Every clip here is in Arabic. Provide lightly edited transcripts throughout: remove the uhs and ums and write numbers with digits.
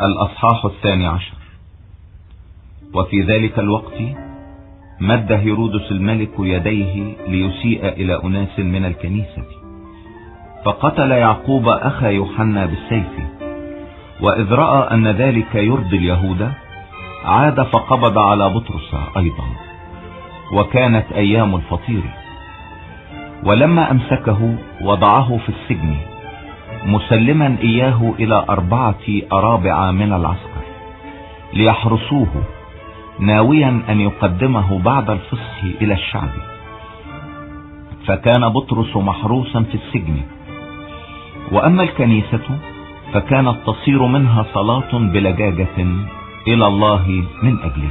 الأصحاح 12. وفي ذلك الوقت مد هيرودس الملك يديه ليسيء إلى أناس من الكنيسة، فقتل يعقوب أخا يوحنا بالسيف. وإذ رأى أن ذلك يرضي اليهود عاد فقبض على بطرس أيضا، وكانت أيام الفطير. ولما أمسكه وضعه في السجن مسلما إياه إلى 4 أرابع من العسكر ليحرسوه، ناويا أن يقدمه بعد الفصح إلى الشعب. فكان بطرس محروسا في السجن. وأما الكنيسة فكانت تصير منها صلاة بلجاجة إلى الله من أجله.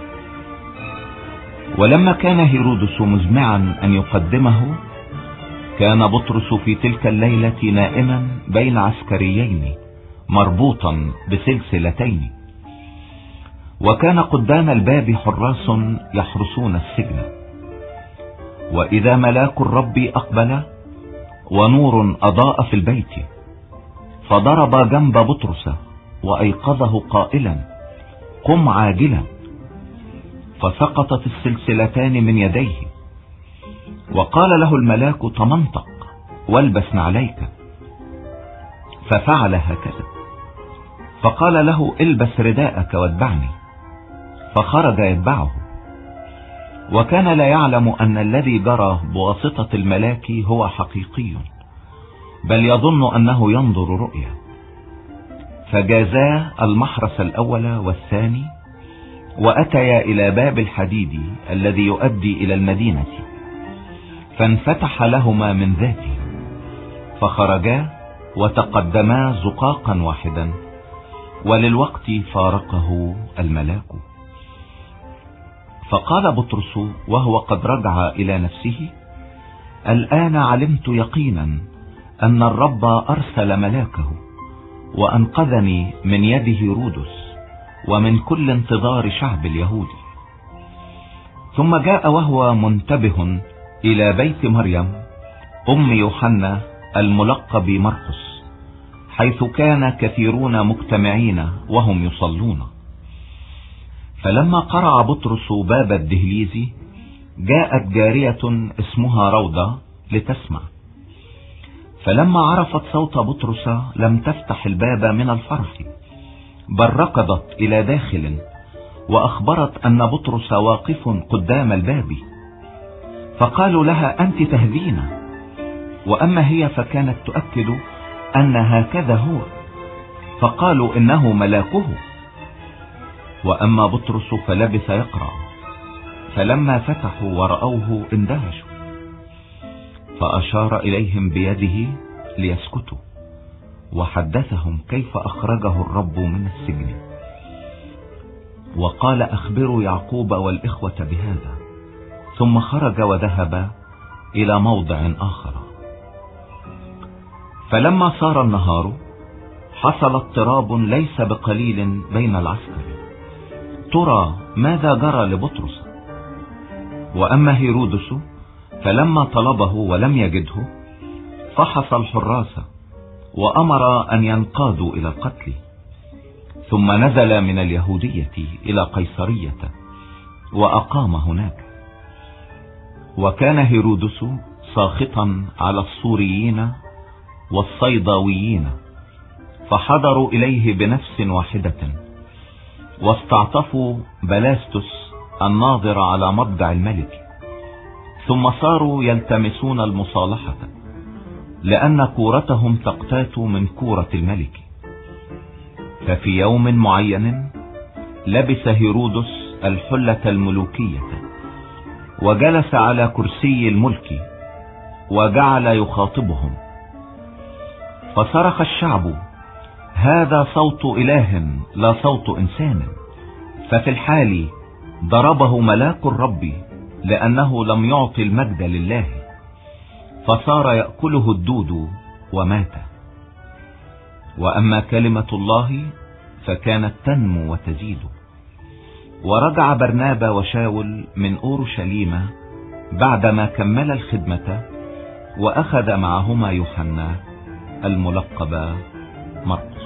ولما كان هيرودس مزمعا أن يقدمه، كان بطرس في تلك الليلة نائما بين عسكريين مربوطا بسلسلتين. وكان قدام الباب حراس يحرسون السجن. وإذا ملاك الرب أقبل ونور أضاء في البيت، فضرب جنب بطرس وأيقظه قائلا: قم عاجلا. فسقطت السلسلتان من يديه. وقال له الملاك: تمنطق والبس نعليك. ففعل هكذا. فقال له: البس رداءك واتبعني. فخرج يتبعه. وكان لا يعلم أن الذي جرى بواسطة الملاك هو حقيقي، بل يظن أنه ينظر رؤيا. فجازا المحرس الأول والثاني، وأتيا إلى باب الحديد الذي يؤدي إلى المدينة، فانفتح لهما من ذاته، فخرجا وتقدما زقاقا واحدا، وللوقت فارقه الملاك. فقال بطرس وهو قد رجع إلى نفسه: الآن علمت يقينا أن الرب أرسل ملاكه وأنقذني من يد هيرودس ومن كل انتظار شعب اليهود. ثم جاء وهو منتبه إلى بيت مريم أم يوحنا الملقب مرقس، حيث كان كثيرون مجتمعين وهم يصلون. فلما قرع بطرس باب الدهليز، جاءت جارية اسمها روضة لتسمع. فلما عرفت صوت بطرس لم تفتح الباب من الفرح، بل ركضت إلى داخل وأخبرت أن بطرس واقف قدام الباب. فقالوا لها: أنت تهذين. وأما هي فكانت تؤكد أن هكذا هو، فقالوا: إنه ملاكه. وأما بطرس فلبث يقرأ. فلما فتحوا ورأوه اندهشوا، فأشار إليهم بيده ليسكتوا، وحدثهم كيف أخرجه الرب من السجن. وقال: أخبروا يعقوب والإخوة بهذا. ثم خرج وذهب إلى موضع آخر. فلما صار النهار حصل اضطراب ليس بقليل بين العسكر، ترى ماذا جرى لبطرس. وأما هيرودس فلما طلبه ولم يجده، فحص الحراس وأمر أن ينقادوا إلى القتل. ثم نزل من اليهودية إلى قيصرية وأقام هناك. وكان هيرودس ساخطا على الصوريين والصيداويين، فحضروا إليه بنفس واحدة، واستعطفوا بلاستس الناظر على مضجع الملك. ثم صاروا يلتمسون المصالحة، لأن كورتهم تقتات من كورة الملك. ففي يوم معين لبس هيرودس الحلة الملوكية، وجلس على كرسي الملك، وجعل يخاطبهم. فصرخ الشعب: هذا صوت إله لا صوت إنسان. ففي الحال ضربه ملاك الرب، لأنه لم يعطي المجد لله، فصار يأكله الدود ومات. وأما كلمة الله فكانت تنمو وتزيد. ورجع برنابا وشاول من أورشليم بعدما كمل الخدمة، وأخذ معهما يوحنا الملقب مرقس.